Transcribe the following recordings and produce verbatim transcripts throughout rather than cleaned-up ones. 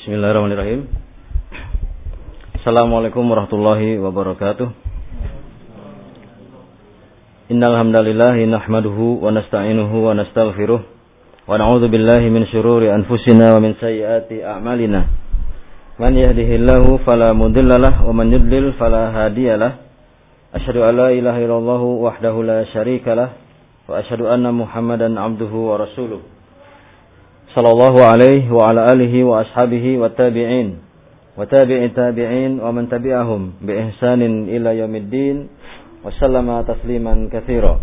Bismillahirrahmanirrahim. Assalamualaikum warahmatullahi wabarakatuh. Innal hamdalillah nahmaduhu wa nasta'inuhu wa nastaghfiruh wa na'udzu billahi min shururi anfusina wa min sayyiati a'malina. Man yahdihillahu fala mudhillalah wa man yudlil fala hadiyalah. Asyhadu an la ilaha illallah wahdahu la syarikalah wa asyhadu anna Muhammadan 'abduhu wa rasuluh. Sallallahu alaihi wa ala alihi wa ashabihi wa tabi'in wa tabi'i tabi'in wa man tabi'ahum bi ihsanin ila yaumiddin wa sallama tasliman katsira.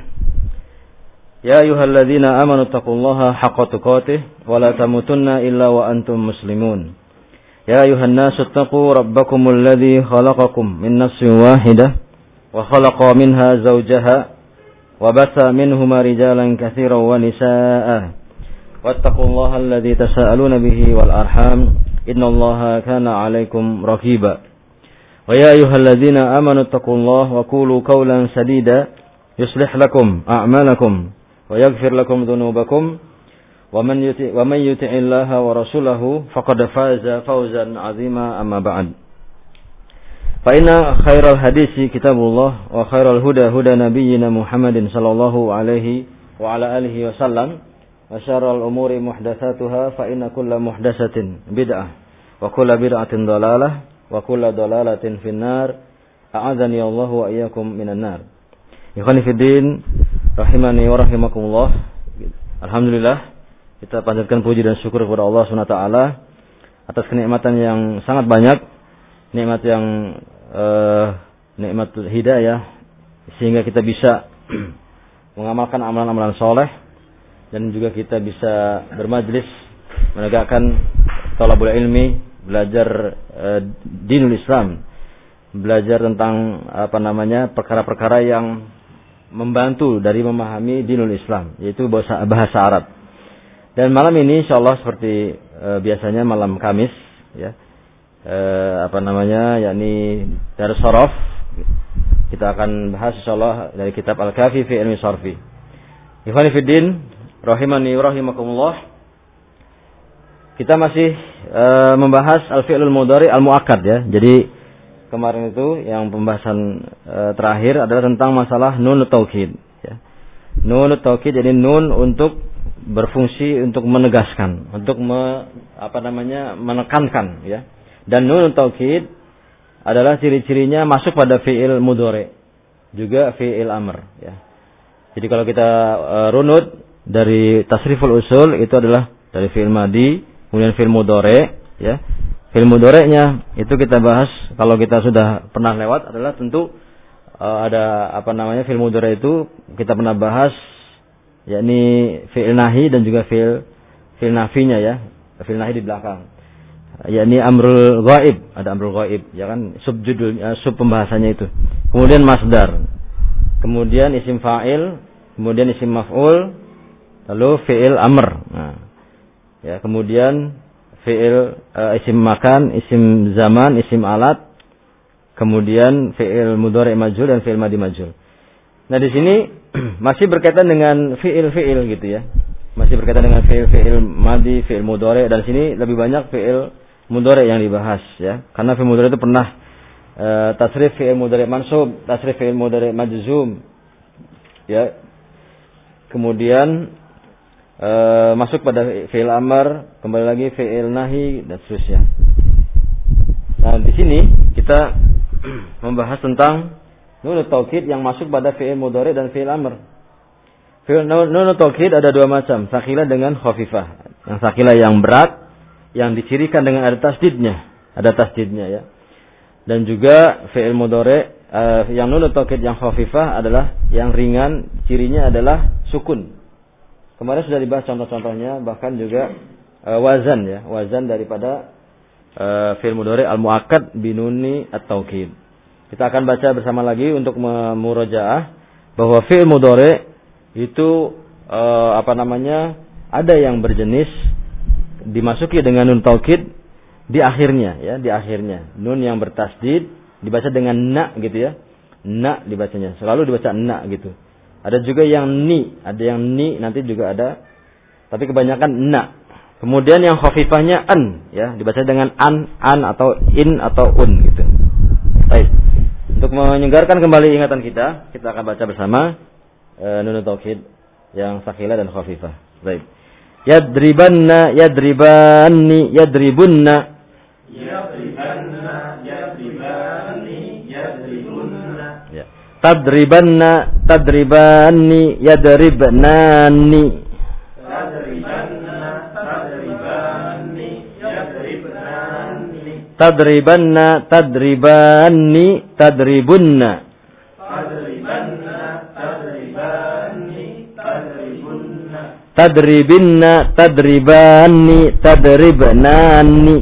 Ya ayyuhalladzina amanu taqullaha haqqa tuqatih wa la tamutunna illa wa antum muslimun. Ya ayyuhan nasu taqu rabbakumul ladzi khalaqakum min nafsin wahidah wa khalaqa minha zawjaha wa batha minhuma rijalan katsiran wa nisaa'a. Wattaqullaha alladzi tasaaluna bihi wal arham innallaha kana 'alaikum raqiba. Wa ya ayyuhalladzina amanu taqullaha wa qulu qawlan sadida yuslih lakum a'malakum wa yaghfir lakum dhunubakum wa man yuti wa man yuti'illaha wa rasulahu faqad faza fawzan 'azima amma ba'd. Fa inna khairal hadisi kitabullah wa khairal huda huda nabiyyina Muhammadin sallallahu alaihi wa ala alihi wasallam. Wa syarrul umuri muhdatsatuha fa inna kulla muhdatsatin bid'ah wa kulla bid'atin dhalalah wa kulla dhalalatin finnar. A'adzani Allahu wa iyyakum minan nar. Ikhwani fid din rahimani wa rahimakumullah. Alhamdulillah kita panjatkan puji dan syukur kepada Allah Subhanahu wa taala atas kenikmatan yang sangat banyak, nikmat yang uh, nikmat hidayah sehingga kita bisa mengamalkan amalan-amalan soleh dan juga kita bisa bermajlis menegakkan thalabul ilmi, belajar uh, dinul Islam, belajar tentang apa namanya perkara-perkara yang membantu dari memahami dinul Islam, yaitu bahasa, bahasa Arab. Dan malam ini insyaallah seperti uh, biasanya malam Kamis ya. Uh, apa namanya yakni Darus Sharaf, kita akan bahas insyaallah dari kitab Al-Kafi fi Ilmi Sharfi. Ikhwani fid din rahimani wa rahimakumullah. Kita masih uh, membahas al-fi'lul mudhari al-muakkad ya. Jadi kemarin itu yang pembahasan uh, terakhir adalah tentang masalah nun taukid ya. Nun taukid jadi nun untuk berfungsi untuk menegaskan, untuk me, apa namanya menekankan ya. Dan nun taukid adalah ciri-cirinya masuk pada fi'il mudhari, juga fi'il amr ya. Jadi kalau kita uh, runut dari tasriful usul itu adalah dari fi'il madi, kemudian fi'il mudhari ya. Fi'il mudhari'nya itu kita bahas kalau kita sudah pernah lewat adalah tentu uh, ada apa namanya fi'il mudhari itu kita pernah bahas yakni fi'il nahi dan juga fi'il fi'il nafinya ya. Fi'il nahi di belakang. Yakni amrul ghaib, ada amrul ghaib ya kan, subjudul uh, sub pembahasannya itu. Kemudian masdar. Kemudian isim fa'il, kemudian isim maf'ul, lalu fi'il amr. Nah, ya, kemudian fi'il uh, isim makan, isim zaman, isim alat, kemudian fi'il mudhari' majhul dan fi'il madi majhul. Nah, di sini masih berkaitan dengan fi'il-fi'il gitu ya. Masih berkaitan dengan fi'il-fi'il madi, fi'il mudhari', dan sini lebih banyak fi'il mudhari' yang dibahas ya. Karena fi'il mudhari' itu pernah uh, tasrif fi'il mudhari' mansub, tasrif fi'il mudhari' majzum. Ya. Kemudian Uh, masuk pada fi'il amr, kembali lagi fi'il nahi dan seterusnya. Nah, di sini kita membahas tentang nun taukid yang masuk pada fi'il mudhari dan fi'il amr. Fi'il nun taukid ada dua macam, sakilah dengan khafifah. Yang sakilah yang berat, yang dicirikan dengan ada tasdidnya, ada tasdidnya ya. Dan juga fi'il mudhari uh, yang nun taukid yang khafifah adalah yang ringan, cirinya adalah sukun. Kemarin sudah dibahas contoh-contohnya, bahkan juga uh, wazan ya, wazan daripada uh, fi'il mudhari al-muakkad binuni at-taukid. Kita akan baca bersama lagi untuk memurajaah bahwa fi'il mudhari itu uh, apa namanya ada yang berjenis dimasuki dengan nun taukid di akhirnya ya, di akhirnya. Nun yang bertasdid dibaca dengan na gitu ya. Na dibacanya, selalu dibaca na gitu. Ada juga yang ni, ada yang ni nanti juga ada, tapi kebanyakan na. Kemudian yang khafifahnya an, ya, dibaca dengan an, an atau in atau un gitu. Baik. Untuk menyegarkan kembali ingatan kita, kita akan baca bersama uh, nun taukid yang sakilah dan khafifah. Baik. Yadribanna, yadribanni, yadribunna. Yadribanna, yadribanni, yadribunna. Ya. Tadribanna, tadribanni, yadribnani. Tadribanna, tadribanni, tadribunna. Tadribanna, tadribanni, tadribunna. Tadribinna, tadribanni, tadribnani.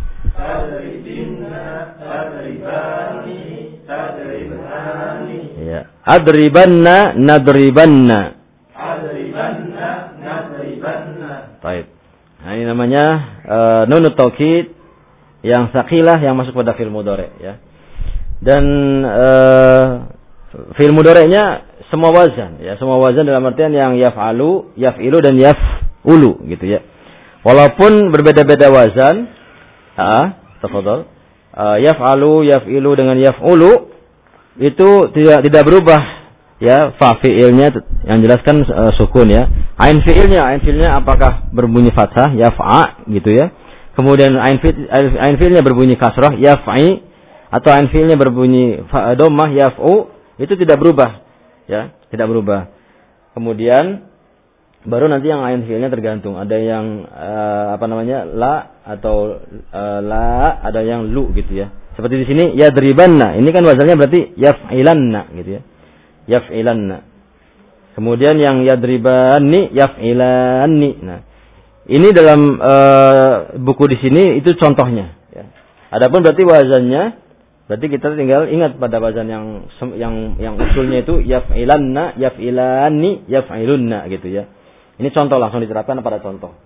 Tadribinna, tadribanni, tadribnani. Ya. Adribanna, nadribanna. Adribanna, nadribanna. Baik. Nah, ini namanya uh, nun taukid yang sakilah yang masuk pada fi'il mudhari, ya. Dan uh, fi'il mudhari'nya semua wazan, ya, semua wazan dalam artian yang yaf'alu, yaf'ilu dan yaf'ulu gitu ya. Walaupun berbeda-beda wazan, ah, tafadhal. Uh, yaf'alu, yaf'ilu dengan yaf'ulu itu tidak tidak berubah, ya, fa fi'ilnya yang jelaskan uh, sukun, ya. Ain fi'ilnya, ain fi'ilnya apakah berbunyi fathah, yaf'a gitu ya. Kemudian ain fi'il ain fi'ilnya berbunyi kasrah, yaf'i, atau ain fi'ilnya berbunyi dhammah, yaf'u, itu tidak berubah, ya, tidak berubah. Kemudian baru nanti yang ain fi'ilnya tergantung, ada yang uh, apa namanya la atau uh, la, ada yang lu gitu ya. Seperti di sini yadribanna, ini kan wazannya berarti yaf'ilanna gitu ya. Yaf'ilanna. Kemudian yang yadribani, yaf'ilani. Nah, ini dalam uh, buku di sini itu contohnya. Ya. Adapun berarti wazannya, berarti kita tinggal ingat pada wazan yang yang yang usulnya itu yaf'ilanna, yaf'ilani, yaf'ilunna gitu ya. Ini contoh, langsung diterapkan pada contoh.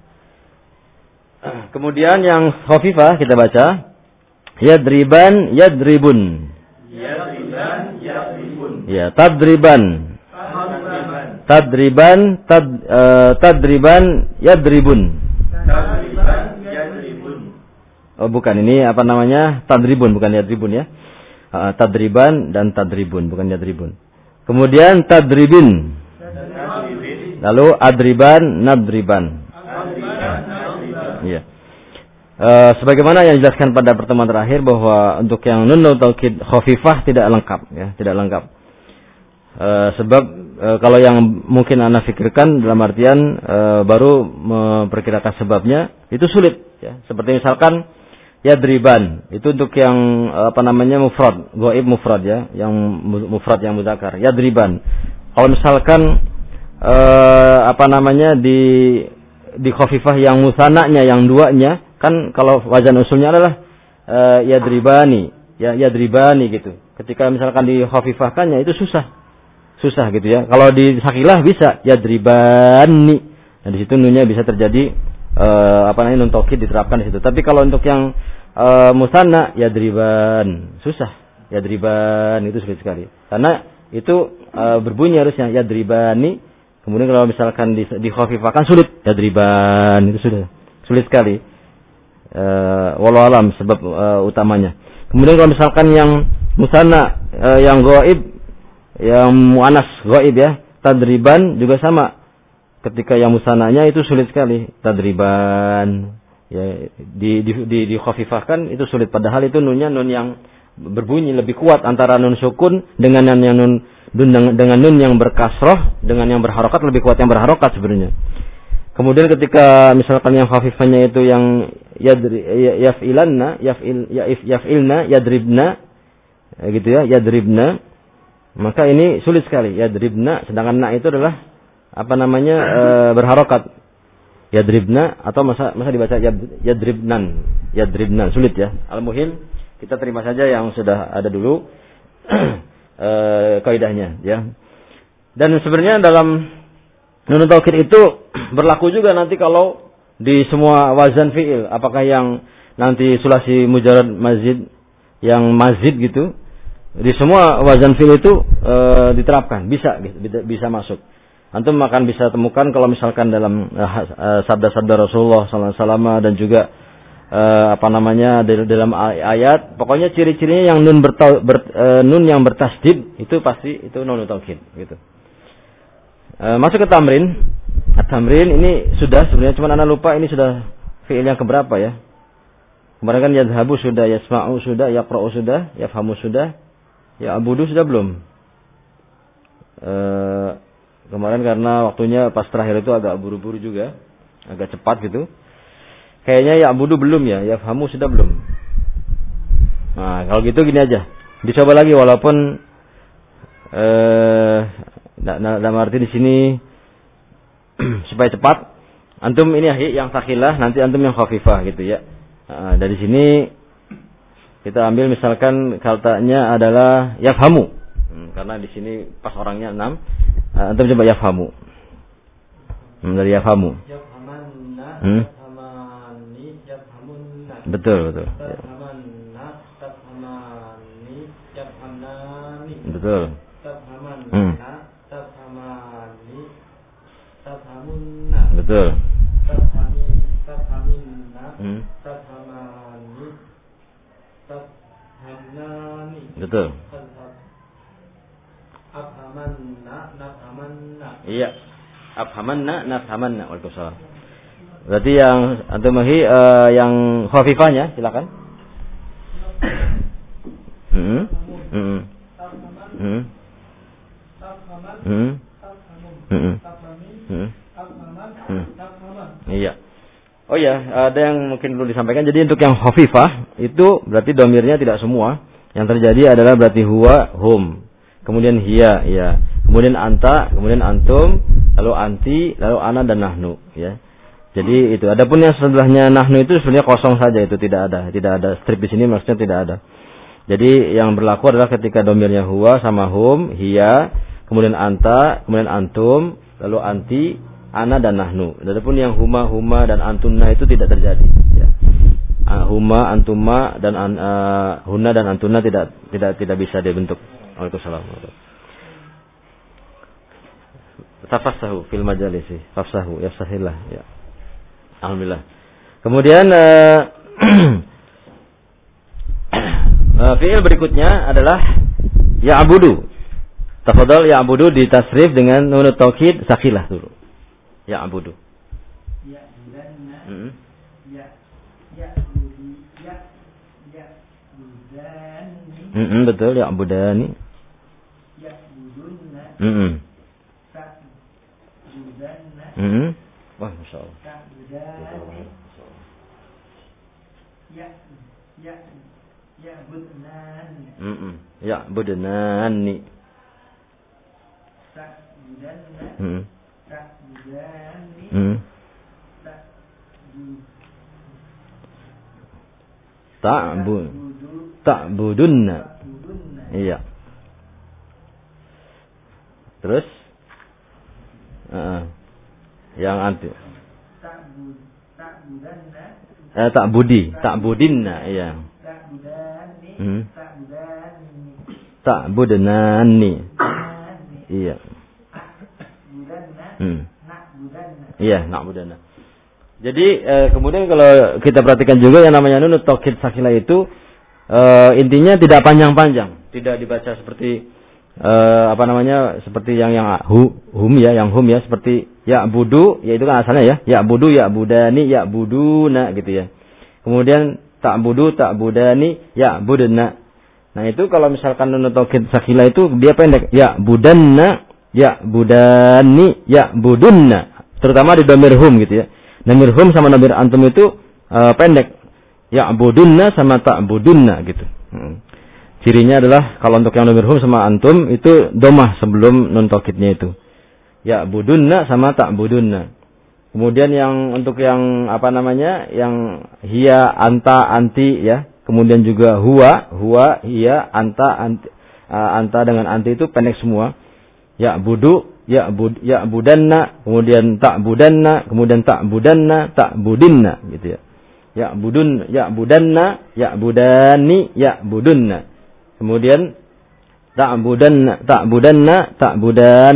Kemudian yang khafifah kita baca yadriban, yadribun. Yadriban, yadribun. Ya, tadriban. Tadriban, tad, uh, tadriban, yadribun. Tadriban, yadribun. Oh, bukan, ini apa namanya? Tadribun, bukan yadribun ya. Uh, tadriban dan tadribun, bukan yadribun. Kemudian tadribin. Lalu adriban, nadriban. Iya. Uh, sebagaimana yang dijelaskan pada pertemuan terakhir bahwa untuk yang nun taukid khafifah tidak lengkap, ya, tidak lengkap. Uh, sebab uh, kalau yang mungkin anda pikirkan dalam artian uh, baru memperkirakan sebabnya itu sulit, ya. Seperti misalkan yadriban itu untuk yang uh, apa namanya mufrad, ghaib mufrad, ya, yang mufrad yang mudzakkar, yadriban. Kalau misalkan uh, apa namanya di di khafifah yang musanaknya, yang duanya, kan kalau wazan usulnya adalah uh, yadribani, ya, yadribani gitu. Ketika misalkan di khafifahkannya itu susah. Susah gitu ya. Kalau di sakilah bisa yadribani. Nah, di situ nunnya bisa terjadi uh, apa namanya nun taukid diterapkan di situ. Tapi kalau untuk yang uh, musanna yadriban, susah. Yadriban itu sulit sekali. Karena itu uh, berbunyi harusnya yadribani. Kemudian kalau misalkan di, di khafifahkan sulit, yadriban itu sudah sulit sekali. Uh, wallahu alam sebab uh, utamanya. Kemudian kalau misalkan yang musanna uh, yang ghaib, yang mu'anas ghaib, ya, tadriban juga sama. Ketika yang musananya itu sulit sekali, tadriban, ya, di di di, di khafifahkan itu sulit, padahal itu nunnya nun yang berbunyi lebih kuat antara nun sukun dengan yang nun dengan, dengan nun yang berkasroh dengan yang berharokat, lebih kuat yang berharokat sebenarnya. Kemudian ketika misalkan yang khafifahnya itu yang yadri, yaf'ilanna, yaf'il, yaf'ilna, yadribna, gitu ya, yadribna, maka ini sulit sekali, yadribna, sedangkan na itu adalah apa namanya e, berharokat, yadribna, atau masa masa dibaca yad, yadribnan, yadribnan, sulit ya. Al-muhim kita terima saja yang sudah ada dulu e, kaidahnya, ya. Dan sebenarnya dalam nun taukid itu berlaku juga nanti kalau di semua wazan fi'il, apakah yang nanti sulasi mujarrad mazid, yang mazid gitu, di semua wazan fi'il itu e, diterapkan, bisa bisa masuk. Antum akan bisa temukan kalau misalkan dalam uh, sabda-sabda Rasulullah sallallahu alaihi wasallam dan juga uh, apa namanya dalam ayat, pokoknya ciri-cirinya yang nun berta, ber, uh, nun yang bertasdid itu pasti itu nun taukid gitu. Uh, masuk ke tamrin. At-tamrin ini sudah sebenarnya cuma ana lupa ini sudah fi'il yang keberapa ya? Kemarin kan yadhabu sudah, yasma'u sudah, yaqra'u sudah, yafhamu sudah, ya'budu sudah belum? Uh, Kemarin karena waktunya pas terakhir itu agak buru-buru juga, agak cepat gitu. Kayaknya ya abudu belum ya, ya fahamu sudah belum. Nah kalau gitu gini aja, dicoba lagi walaupun eh, dalam arti di sini supaya cepat. Antum ini yang sakilah, nanti antum yang khafifah gitu ya. Nah, dari sini kita ambil misalkan katanya adalah ya fahamu, hmm, karena di sini pas orangnya enam. Antum coba yafhamu. Hmm, dari yafhamu. Yafhamanna, hmm? Yafhamani, yafhamunna. Betul, betul. Yafhamanna, yafhamani, yafhamnani. Betul. Yafhamanna, hmm. yafhamani, yafhamunna. Betul. Yafhami, yafhaminna, hmm. yafhamani, yafhamnani. Betul. Afhamanna, nafhamanna. Iya. Afhamanna, nafhamanna. Waalaikumsalam. Berarti yang antum mahi uh, yang khafifahnya silakan. Heeh. Heeh. Heeh. Heeh. Heeh. Heeh. Iya. Oh ya, ada yang mungkin perlu disampaikan. Jadi untuk yang khafifah itu berarti domirnya tidak semua. Yang terjadi adalah berarti huwa, hum. Kemudian hiya, ya. Kemudian anta, kemudian antum, lalu anti, lalu ana dan nahnu, ya. Jadi itu. Adapun yang setelahnya nahnu itu sebenarnya kosong saja, itu tidak ada, tidak ada strip di sini, maksudnya tidak ada. Jadi yang berlaku adalah ketika domirnya huwa sama hum, hiya, kemudian anta, kemudian antum, lalu anti, ana dan nahnu. Adapun yang huma, huma dan antunna itu tidak terjadi, ya. Uh, huma, antuma dan uh, hunna dan antunna tidak tidak tidak bisa dibentuk. Waalaikumsalam. Tafassahu fil majalisi. Tafassahu yafsahillah ya. Alhamdulillah. Kemudian uh, uh, fi'il berikutnya adalah ya'budu. Tafadhal ya'budu ditasrif dengan nun taukid sakilah dulu. Ya'budu. Ya'budanna. Heeh. Ya ya'budu ya ya'budani. Heeh, betul ya'budani. Mm-hmm. Mm-hmm. Wah, masya Allah. Ya, ya, ya budnani. Mm-hmm. Ya budnani. Tak budana. Mm-hmm. Tak budani. Mm-hmm. Tak tak bu tak budunna. Iya. Terus uh, yang anti tak bu, tak budanna eh, tak budi tak budinna iya tak budani hmm. tak budani tak budanani iya budanna hmm. nak budanna iya nak budanna. Jadi eh, kemudian kalau kita perhatikan juga yang namanya nun taukid sakilah itu eh, intinya tidak panjang-panjang, tidak dibaca seperti Uh, apa namanya seperti yang yang hu, hum ya yang hum ya seperti ya budu ya itu kan asalnya ya ya budu ya budani ya buduna gitu ya. Kemudian tak budu tak budani ya budana. Nah itu kalau misalkan nun taukid sakilah itu dia pendek ya budanna ya budani ya budunna, terutama di dhamir hum gitu ya. Dhamir hum sama dhamir antum itu uh, pendek ya budunna sama tak budunna gitu. Hmm. Cirinya adalah kalau untuk yang dhamir hum sama antum itu domah sebelum nun taukidnya itu. Ya budunna sama tak budunna. Kemudian yang untuk yang apa namanya yang hiya, anta, anti ya. Kemudian juga huwa, huwa, hiya, anta, anti, uh, anta dengan anti itu pendek semua. Ya budu, ya bud, ya budanna, kemudian tak budanna, kemudian tak budanna, tak budinna gitu ya. Ya budun, ya budanna, ya budani, ya budunna. Kemudian tak budanna, tak budanna, tak budani,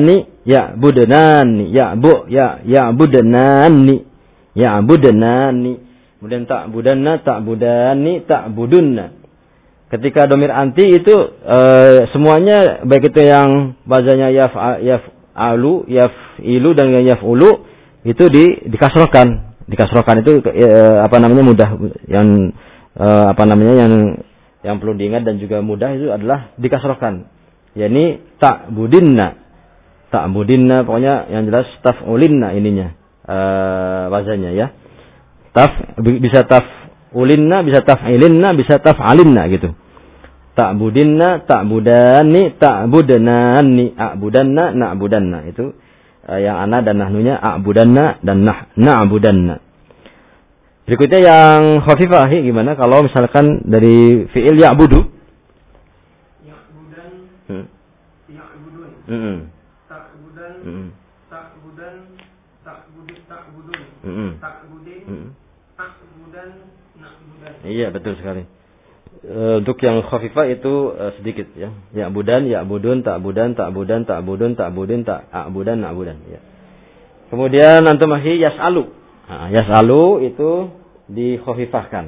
ya'budnani, ya'bu, ya, ya'budnani, ya'budnani. Kemudian ta'budanna, ta'budani, ta'budunna. Ketika domir anti itu e, semuanya baik itu yang bahasanya yaf yaf'alu, yaf'ilu dan yaf'ulu itu di dikasrohkan. Dikasrohkan itu e, apa namanya mudah yang e, apa namanya yang yang perlu diingat dan juga mudah itu adalah dikasrohkan. yakni ta'budinna. Ta'budinna pokoknya yang jelas taf'ulinna ininya e, bahasanya ya. Taf bisa taf'ulinna, bisa taf'ilinna, bisa taf'alinna gitu. Ta'budinna, ta'budani, ta'budnani, a'budanna, na'budanna. Itu uh, yang ana dan nahnunya a'budanna dan nah, na'budanna. Berikutnya yang khafifah gimana kalau misalkan dari fi'il ya'budu? Ya'budan, Hmm. ya'budun. Hmm. Ta'budan, Hmm. ta'budan, ta'budun, ta'budun. Hmm. Ta'budin, Hmm. ta'budan, na'budan. Iya, betul sekali. Untuk yang khafifah itu uh, sedikit ya. Ya'budan, ya'budun, ta'budan, ta'budan, ta'budun, ta'budin, ta'budan, na'budan ya. Kemudian antum ahi yas'alu. Nah, yas'alu itu dikhafifahkan.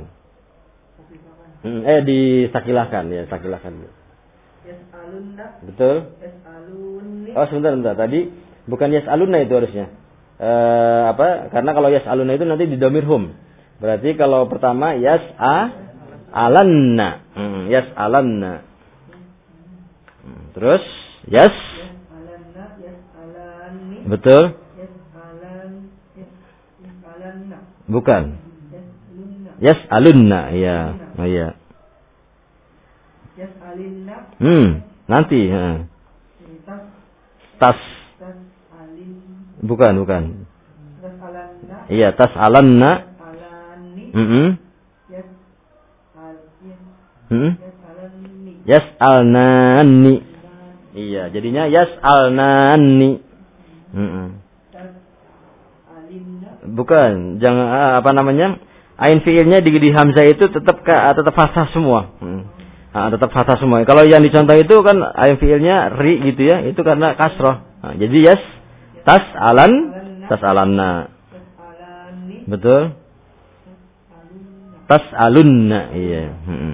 Hmm, eh disakilahkan ya, sakilahkan. Yas'alunna. Betul? Yas'alunni. Oh, sebentar sebentar. Tadi bukan yas'alunna itu harusnya. Eh apa? Karena kalau yas'alunna itu nanti di dhamir hum. Berarti kalau pertama yas'a alanna, hmm, yas alanna, hmm, terus yas, Alanna, yas alanni. betul, Yas alan, yas alanna. bukan, Yas lunna. yas alunna, iya, oh, iya, Yas alinna. hmm, nanti, ya. Tas, tas, tas alin. bukan, bukan, Tas alanna. iya, tas alanna, Alani. hmm, Yas al, yas, hmm, yas alanni. yas alnani, iya, jadinya yas alnani, hmm. Tas alinna. Bukan, jangan apa namanya? Ain fiilnya di, di hamzah itu tetap tetap fathah semua. Hmm. Nah, tetap fathah semua. Kalau yang dicontoh itu kan ain fiilnya ri gitu ya, itu karena kasroh. Nah, jadi yes, tas alan, tas alanna. Tas alani. Betul? Alunna. Tas alunna, iya. Hmm.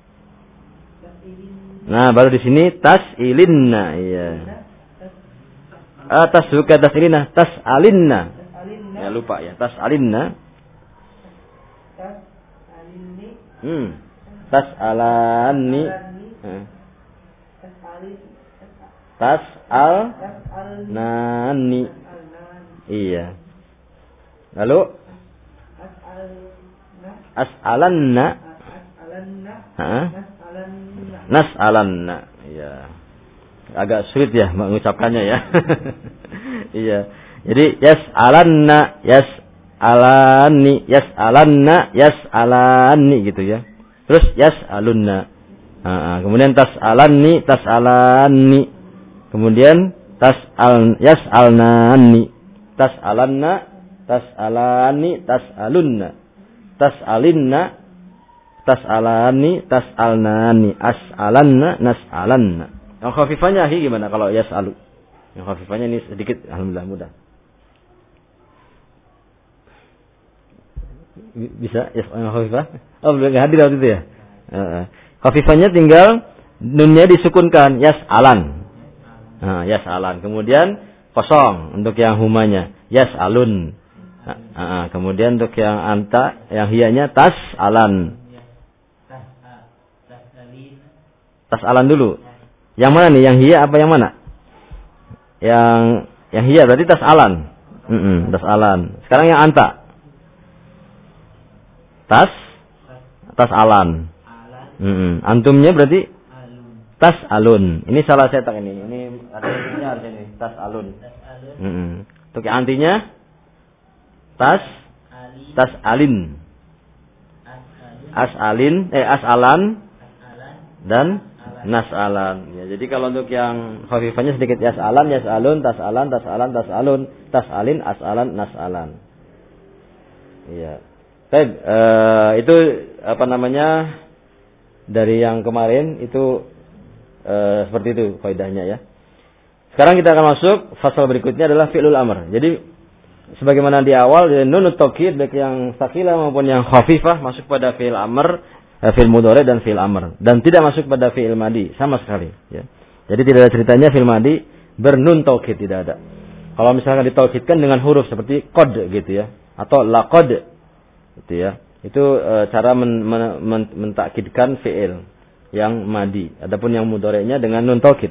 Tas ilinna. Nah, baru di sini tas ilinna, iya. Tas Ah, tas bukan tas ilinna, tas alinna. tas alinna. Ya lupa ya, tas alinna. Tas alinni. Hmm. Tas alani. Alani. Hmm. Tas alin. Tas al Tas alni. nani. Alnani. Iya. Lalu As alna. as'alanna. As alanna. Hah? Nas alanna. Nas'alanna. Iya. Agak sulit ya mengucapkannya ya. Iya. Jadi yas'alanna, yas'alani, yas'alanna, yas'alani gitu ya. Terus yas'alunna. Nah, kemudian tas'alanni, tas'alani. Kemudian tas'al yas'alnani. Tas'alanna, tas'alani, tas'alunna. Tas'alinna, tas'alani, tas'alnani. As'alanna, nas'alanna. Yang khafifahnya hi gimana kalau yas'alu? Yang khafifahnya ini sedikit alhamdulillah mudah. Bisa ya yang khafifah? Oh, belum hadir waktu itu ya. Heeh. Khafifahnya tinggal nunnya disukunkan yas'alan. Nah, yas'alan. Kemudian kosong untuk yang humanya yas'alun. Nah, nah, kemudian untuk yang anta yang hiyanya tas'alan. Tas'alan dulu. Yang mana nih? Yang hiya apa yang mana? Yang yang hiya berarti tas'alan. Heeh, tas'alan. Sekarang yang anta. Tas tas'alan. Heeh. Antumnya berarti tas'alun. Ini salah cetak ini. Ini ada titiknya harus ini. Tas'alun. Heeh. Untuk yang antinya tas tas'alin. As'alin eh as'alan dan nas'alan. Ya, jadi kalau untuk yang khafifahnya sedikit yas'alan, yas'alun, tas'alan, tas'alan, tas'alun, tas'alin, as'alan, nas'alan. Iya. Baik, eh, itu apa namanya dari yang kemarin itu eh, seperti itu kaidahnya ya. Sekarang kita akan masuk fasal berikutnya adalah fi'lul amr. Jadi sebagaimana di awal nunut taukid baik yang sakilah maupun yang khafifah masuk pada fi'il amr, eh, fi'il mudhari dan fi'il amr, dan tidak masuk pada fi'il madi sama sekali ya. Jadi tidak ada ceritanya fi'il madi bernun taukid, tidak ada. Kalau misalkan ditaukidkan dengan huruf seperti qad gitu ya atau laqad gitu ya. Itu e, cara men, men, men, mentakkidkan fi'il yang madi. Adapun yang mudhari'nya dengan nun taukid.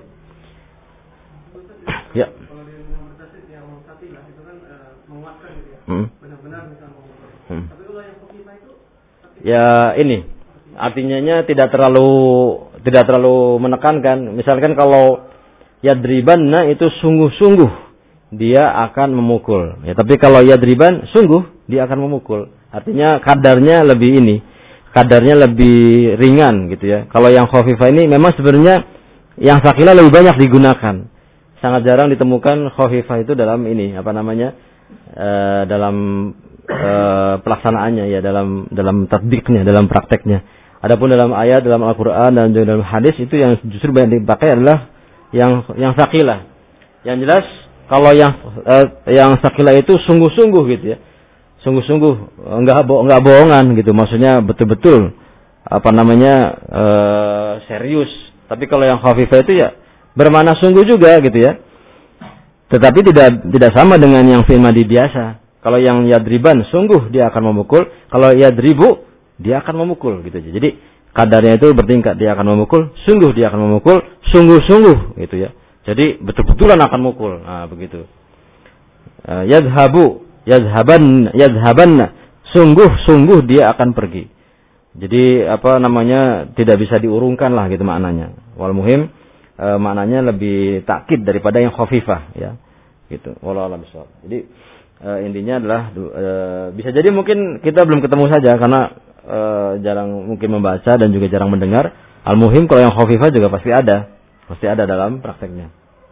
Ya. Kalau dia yang bertasydid yang sakilah itu kan menguatkan gitu ya. Hmm. Benar-benar bisa menguatkan. Hmm. Tapi kalau yang khafifah itu ya ini artinya tidak terlalu tidak terlalu menekankan. Misalkan kalau yadribanna itu sungguh-sungguh dia akan memukul. Ya, tapi kalau yadriban sungguh dia akan memukul. Artinya kadarnya lebih ini, kadarnya lebih ringan gitu ya. Kalau yang khafifah ini memang sebenarnya yang sakilah lebih banyak digunakan. Sangat jarang ditemukan khafifah itu dalam ini apa namanya e, dalam e, pelaksanaannya ya, dalam dalam tatbiknya, dalam prakteknya. Adapun dalam ayat, dalam Al-Qur'an dan juga dalam hadis itu yang justru banyak dipakai adalah yang yang sakilah. Yang jelas kalau yang e, yang sakilah itu sungguh-sungguh gitu ya. Sungguh-sungguh enggak bo- enggak bohongan gitu. Maksudnya betul-betul apa namanya e, serius. Tapi kalau yang khafifah itu ya bermakna sungguh juga gitu ya. Tetapi tidak tidak sama dengan yang fi'il madi biasa. Kalau yang yadriban sungguh dia akan memukul, kalau yadribu dia akan memukul gitu aja. Jadi kadarnya itu bertingkat, dia akan memukul, sungguh dia akan memukul, sungguh-sungguh gitu ya. Jadi betul-betulan akan mukul. Nah, begitu. Uh, yadhabu, yadhaban, yadhabanna, sungguh-sungguh dia akan pergi. Jadi apa namanya tidak bisa diurungkan lah gitu maknanya. Wal muhim E, maknanya lebih takkid daripada yang khafifah ya gitu. Wallahu a'lam bishawab. Jadi e, intinya adalah e, bisa jadi mungkin kita belum ketemu saja karena e, jarang mungkin membaca dan juga jarang mendengar. Al-muhim kalau yang khafifah juga pasti ada, pasti ada dalam prakteknya.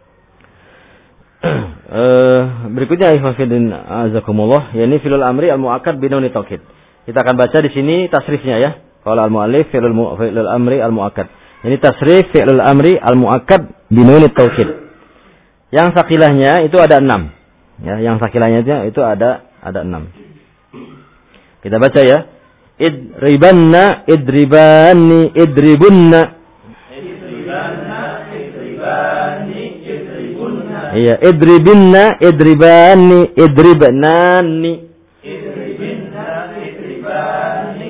e, berikutnya ikhwafidin azakumullah, yakni filul amri al-muakkad binuni taukid. Kita akan baca di sini tasrifnya ya. Qala al-muallif filul mu, filul amri al-muakkad. Ini tasrif fi'lul amri al-muakkad binunit taukid. Yang sakilahnya itu ada enam. Ya, yang sakilahnya itu ada ada enam. Kita baca ya. Idribanna, idribani, idribunna. Idribanna, idribani, idribunna. Iya, idribinna, idribani, idribnani. Idribinna, idribani,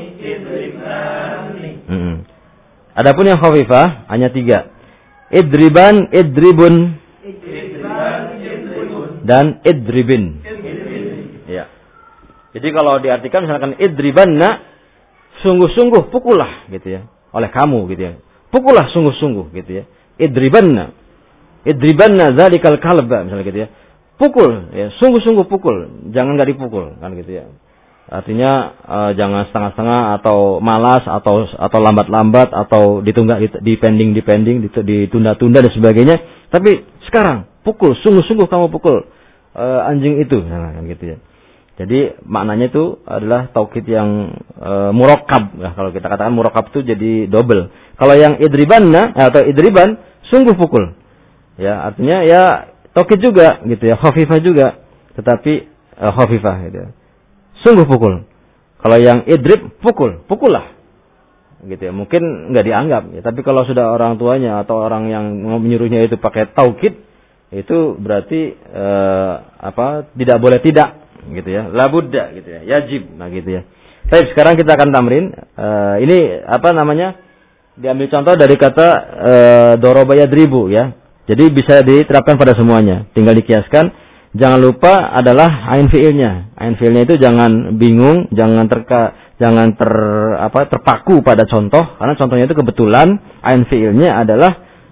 idribnani. Hmm. Adapun yang khafifah hanya tiga. Idriban, idribun, idriban, idribun, dan idribin. Idribin. Ya. Jadi kalau diartikan misalkan idribanna, sungguh-sungguh pukullah gitu ya, oleh kamu gitu ya. Pukullah sungguh-sungguh gitu ya. Idribanna, idribanna zalikal kalba misalnya gitu ya. Pukul ya, sungguh-sungguh pukul, jangan enggak dipukul kan gitu ya. Artinya uh, jangan setengah-setengah atau malas atau atau lambat-lambat atau ditunggak dipending dipending ditunda-tunda dan sebagainya. Tapi sekarang pukul, sungguh-sungguh kamu pukul uh, anjing itu, nah, kan gitu ya. Jadi maknanya itu adalah taukid yang uh, murakkab. Nah, kalau kita katakan murakkab itu jadi double. Kalau yang idribanna atau idriban sungguh pukul. Ya, artinya ya taukid juga gitu ya, khafifah juga, tetapi uh, khafifah gitu ya. Sungguh pukul. Kalau yang idrib pukul, pukullah. Gitu ya. Mungkin enggak dianggap ya, tapi kalau sudah orang tuanya atau orang yang menyuruhnya itu pakai taukid, itu berarti eh, apa? Tidak boleh tidak gitu ya. La budda gitu ya. Yajib nah gitu ya. Baik, sekarang kita akan tamrin. Eh, ini apa namanya? Diambil contoh dari kata eh, doroba yadribu ya. Jadi bisa diterapkan pada semuanya. Tinggal dikiaskan. Jangan lupa adalah ain fiilnya. Ain fiilnya itu jangan bingung, jangan terka, jangan ter apa terpaku pada contoh, karena contohnya itu kebetulan ain fiilnya adalah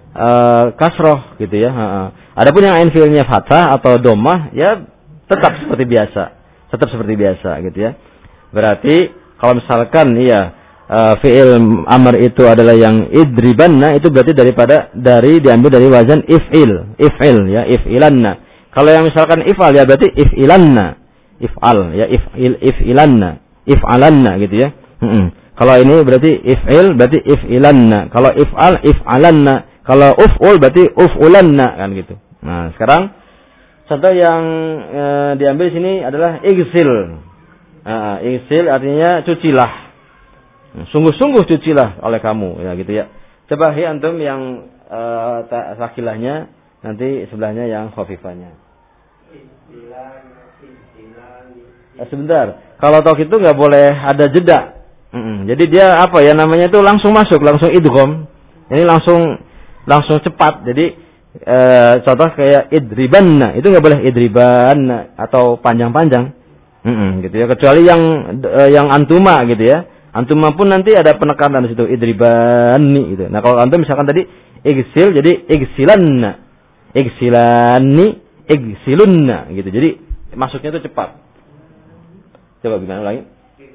uh, kasroh gitu ya. Uh, adapun yang ain fiilnya fathah atau domah ya tetap seperti biasa, tetap seperti biasa gitu ya. Berarti kalau misalkan ya uh, fiil amr itu adalah yang idribanna, itu berarti daripada dari diambil dari wazan if'il, if'il ya, if'ilanna. Kalau yang misalkan if'al ya berarti if'ilanna, if'al ya, if'il, if'ilanna, if'alanna gitu ya. Hmm. Kalau ini berarti if'il berarti if'ilanna. Kalau if'al if'alanna. Kalau uf'ul berarti uf'ulanna kan gitu. Nah, sekarang contoh yang e, diambil di sini adalah igsil. Nah, igsil artinya cucilah. Sungguh-sungguh cucilah oleh kamu, ya gitu ya. Coba hi antum yang e, sakilahnya, nanti sebelahnya yang khafifahnya. Nah, sebentar. Kalau taukid itu nggak boleh ada jeda. Mm-mm. Jadi dia apa ya namanya itu langsung masuk, langsung idgham. Ini langsung langsung cepat. Jadi e, contoh kayak idribanna, itu nggak boleh idribanna atau panjang-panjang. Mm-mm, gitu ya. Kecuali yang e, yang antuma gitu ya. Antuma pun nanti ada penekanan di situ idribanni gitu. Nah, kalau antum misalkan tadi igsil jadi igsilanna. Igsilani, igsilunna gitu. Jadi masuknya itu cepat. Coba gimana lagi?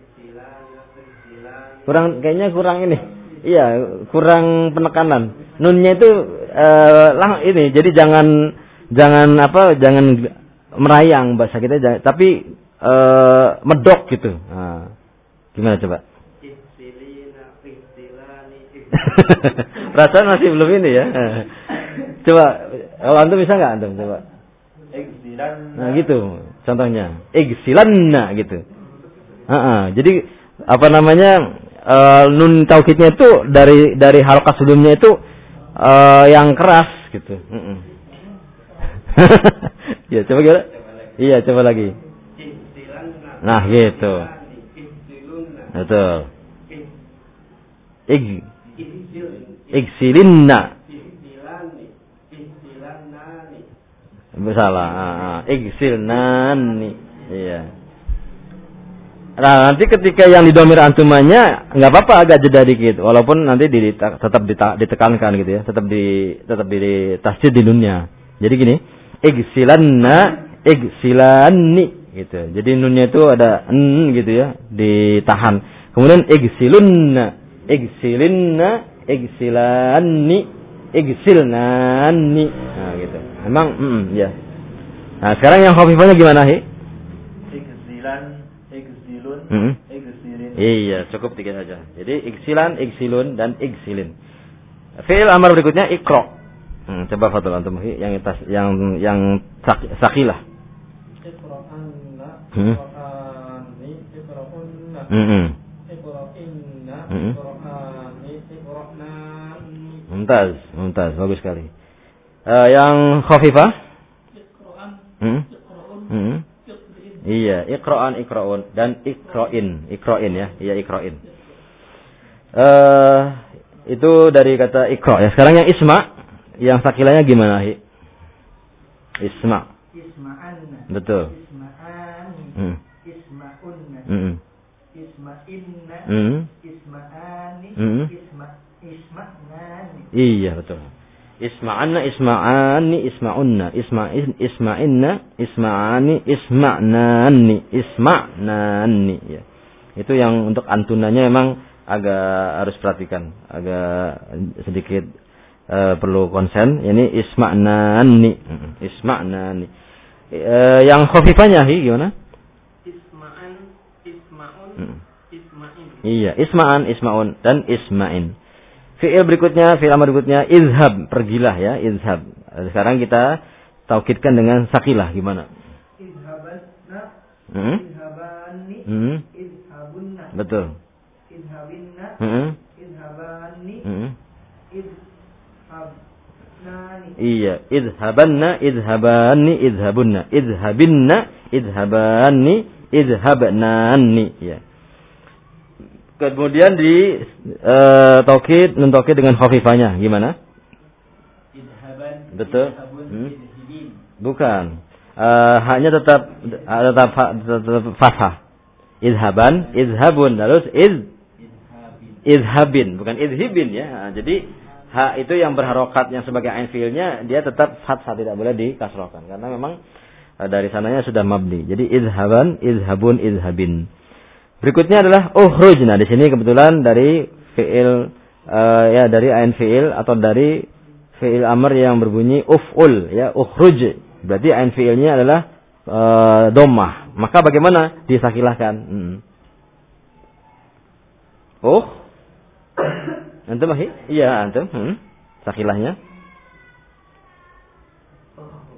Kurang kayaknya kurang ini. Iya, kurang penekanan. Nunnya itu eh, lang ini. Jadi jangan jangan apa? Jangan merayang bahasa kita, jangan, tapi eh, medok gitu. Nah, gimana coba? Perasaan masih belum ini ya. Coba, kalau antum bisa nggak antum coba? Nah gitu, contohnya. Igsilanna gitu. Uh-uh. Jadi apa namanya uh, nun taukidnya itu dari dari halakat sebelumnya itu uh, yang keras gitu. Uh-uh. Ya coba gimana? Iya coba lagi. Nah gitu. Betul. Ig Igsilinna. Salah. Igsilnani. Iya. Nah, nanti ketika yang didomir antumanya nggak apa-apa agak jeda dikit, walaupun nanti di, tetap ditekankan gitu ya, tetap di tetap di tasjid di nunnya. Jadi gini, igsilanna, igsilani gitu. Jadi nunnya itu ada n gitu ya, ditahan. Kemudian igsilunna, igsilinna, igsilani, igsilnani. Nah, gitu. Memang mm, ya. Nah, sekarang yang khafifahnya gimana, Hi? Igsilan, igsilun, Mm-hmm. igsilin. Iya, cukup tiga saja. Jadi igsilan, igsilun dan igsilin. Fi'il amar berikutnya iqra. Hmm, coba Fatul antum yang tas, yang yang sak, sakilah. Iqra'anna, Hmm. Iqra'ani, Iqra'unna, Hmm. Iqra'inna, Hmm. Iqra'ani, Iqra'nani. Mumtaz, mumtaz, bagus sekali. Uh, yang khafifah? Iqra'an, Hmm. Iqra'un, Hmm. Iqra'in. Iya, iqra'an, iqra'un dan iqra'in, iqra'in ya, iya iqra'in. Uh, itu dari kata iqra' ya. Sekarang yang isma, yang sakilanya gimana, Hi? Isma. Isma'anna. Betul. Isma'ani. Hmm. Isma'unna. Hmm. Isma'inna. Hmm. Isma'ani. Hmm. Isma Isma'nani. Iya, betul. Isma'anna, isma'ani, isma'unna, isma'in, isma'inna, isma'ani, isma'nani, isma'nani. Ya. Itu yang untuk antunanya memang agak harus perhatikan, agak sedikit uh, perlu konsen. Ini isma'nani, isma'nani. Uh, yang khafifahnya, Hi, gimana? Isma'an, isma'un, Hmm. isma'in. Iya, isma'an, isma'un dan isma'in. Fi'il berikutnya, fi'il amar berikutnya izhab, pergilah ya, izhab. Sekarang kita taukidkan dengan sakilah, gimana? Izhabanna. Hmm? Izhabani. Hmm? Izhabunna. Betul. Izhabinna. Hmm? Izhabani. Hmm? Izhabnani. Iya, izhabanna, izhabani, izhabunna, izhabinna, izhabani, izhabnani, ya. Kemudian di uh, taukid, nun-taukid dengan khafifahnya, gimana? Izhaban. Betul. Izhabun. Hmm? Izhibin. Bukan. Uh, haknya tetap tetap tetap fathah. Izhaban, izhabun, terus iz Izhabin. izhabin, bukan izhibin ya. Nah, jadi hak itu yang berharokat yang sebagai ain fiilnya dia tetap fathah, tidak boleh dikasrohkan karena memang uh, dari sananya sudah mabni. Jadi izhaban, izhabun, izhabin. Berikutnya adalah ukhruj. Nah, di sini kebetulan dari fiil uh, ya dari ain fiil atau dari fiil amr yang berbunyi uf'ul ya, ukhruj. Berarti ain fiilnya adalah uh, dhammah. Maka bagaimana? Disakilahkan. Hmm. Oh. Antum, Hi? Iya, antum. Hmm. Sakilahnya.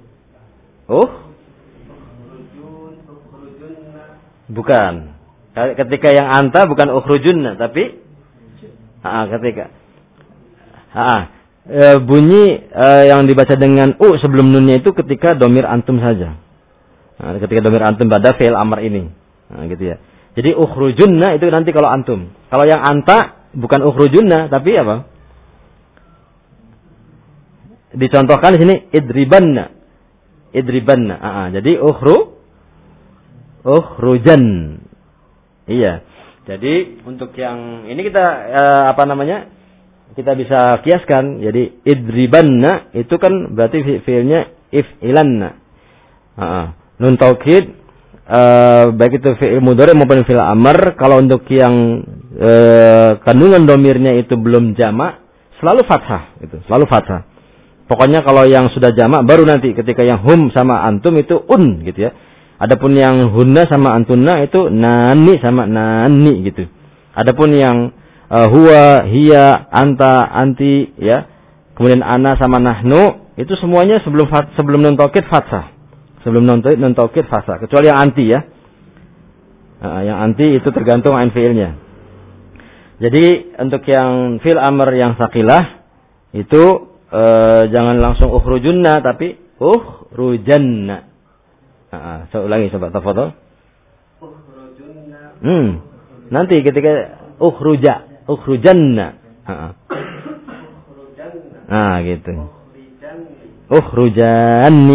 Uh? Ukhrujun, ukhrujunna. Bukan. Ketika yang anta bukan ukhrujunna, tapi ah ketika ah e, bunyi e, yang dibaca dengan u sebelum nunnya itu ketika domir antum saja. Nah, ketika domir antum pada fi'il amr ini. Nah, gitu ya. Jadi ukhrujunna itu nanti kalau antum. Kalau yang anta bukan ukhrujunna tapi apa? Dicontohkan di sini idribanna. Idribanna. Ah, ah. Jadi ukhru ukhrujan. Iya. Jadi untuk yang ini kita eh, apa namanya? Kita bisa kiaskan. Jadi idribanna itu kan berarti fi'ilnya if'ilanna. Heeh. Nun taukid eh, baik itu fi'il mudhari maupun fi'il amr, kalau untuk yang eh, kandungan domirnya itu belum jamak, selalu fathah gitu, selalu fathah. Pokoknya kalau yang sudah jamak baru nanti ketika yang hum sama antum itu un gitu ya. Adapun yang hunna sama antunna itu nani sama nani gitu. Adapun yang uh, huwa, hiya, anta, anti ya. Kemudian ana sama nahnu itu semuanya sebelum sebelum nun taukid fathah. Sebelum nun taukid nun taukid fathah, kecuali yang anti ya. Uh, yang anti itu tergantung ain fiilnya. Jadi untuk yang fi'il amr yang saqilah itu uh, jangan langsung ukhrujunna tapi ukhrujanna. Ah, saya ulangi coba tafadhol. Ukhrujunna. Hmm. Nanti ketika ukhruja, ukhrujanna. Heeh. Ukhrujanna. Ah, gitu. Ukhrijanni. Ukhrujanni.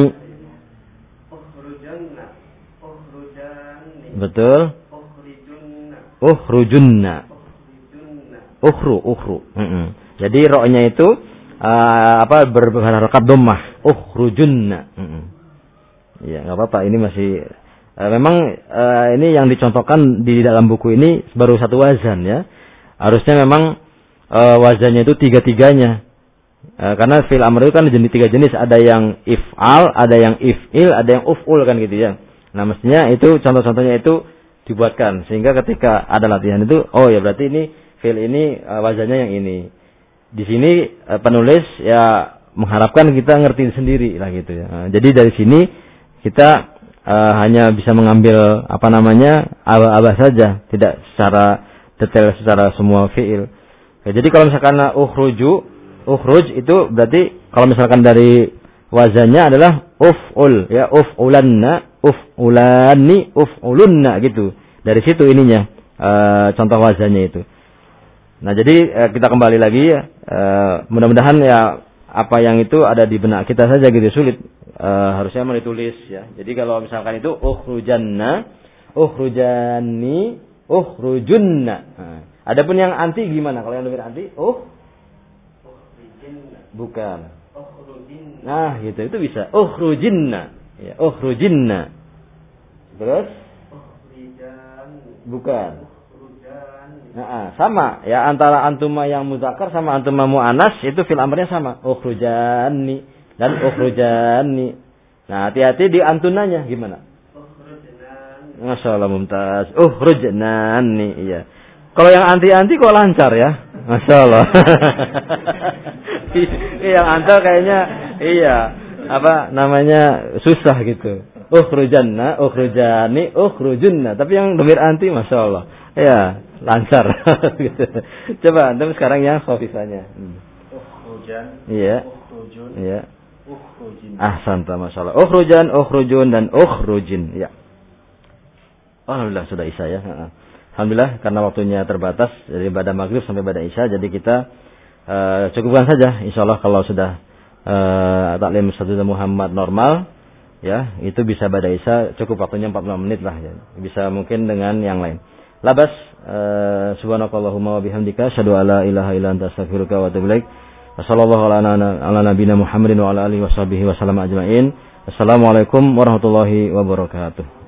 Ukhrujanna. Ukhrujanni. Betul. Ukhrijunna. Ukhrujunna. Ukhrijunna. Ukhru, ukhru. Heeh. Jadi ra-nya itu uh, apa berharakat dhammah. Ukhrujunna. Heeh. Ya, enggak apa-apa. Ini masih uh, memang uh, ini yang dicontohkan di dalam buku ini baru satu wazan ya. Harusnya memang uh, wazannya itu tiga-tiganya. Uh, karena fi'il amr itu kan jenis tiga jenis, ada yang if'al, ada yang if'il, ada yang uf'ul kan gitu ya. Nah, mestinya itu contoh-contohnya itu dibuatkan sehingga ketika ada latihan itu oh ya berarti ini fi'il ini uh, wazannya yang ini. Di sini uh, penulis ya mengharapkan kita ngerti sendiri lah gitu ya. Uh, jadi dari sini kita uh, hanya bisa mengambil apa namanya abah-abah saja, tidak secara detail secara semua fiil. Ya, jadi kalau misalkan ukhruju, ukhruj itu berarti kalau misalkan dari wazannya adalah uf'ul, ya uf'ulanna, uf'ulani, uf'ulunna gitu. Dari situ ininya uh, contoh wazannya itu. Nah jadi uh, kita kembali lagi ya, uh, mudah-mudahan ya apa yang itu ada di benak kita saja gitu, sulit. Uh, harusnya mau ditulis ya. Jadi kalau misalkan itu ukhrujanna, ukhrujanni, ukhrujunna. Nah, adapun yang anti gimana? Kalau yang lebih anti, uh bukan. Ukhrujinna. Nah, gitu itu bisa. Ukhrujinna. Ya, ukhrujinna. Terus? Ukhrijanni. Bukan. Ukhrujanni. Nah, sama ya antara antuma yang muzakkar sama antuma muannas itu fil amrnya sama. Ukhrujanni dan ukhrujanni. Nah, hati-hati di antunanya gimana? Ukhrujnani. Masyaallah mumtaz. Ukhrujnani, iya. Kalau yang anti-anti kok lancar ya? Masyaallah. Yang anta kayaknya iya, apa namanya susah gitu. Ukhrujanna, ukhrujani, ukhrujunna. Tapi yang dhamir anti masyaallah. Ya, lancar gitu. Coba antum sekarang yang khafifahnya. Hmm. Ukhrujan. Iya. Ukhrujun. Iya. Ukhrujin. Ahsanta masyaallah. Ukhrujan, ukhrujun dan ukhrujin. Ya. Alhamdulillah sudah isya ya. Alhamdulillah karena waktunya terbatas dari pada maghrib sampai pada isya, jadi kita uh, cukupkan saja. Insyaallah kalau sudah uh, taklim Ustaz Muhammad normal ya, itu bisa pada isya cukup waktunya empat puluh lima menit lah ya. Bisa mungkin dengan yang lain. Labas uh, subhanakallahumma wa bihamdika asyhadu alla ilaha illa anta astaghfiruka wa atubu ilaik. Wassallallahu ala nabiyina Muhammadin wa ala alihi washabihi wasallam ajmain. Assalamualaikum warahmatullahi wabarakatuh.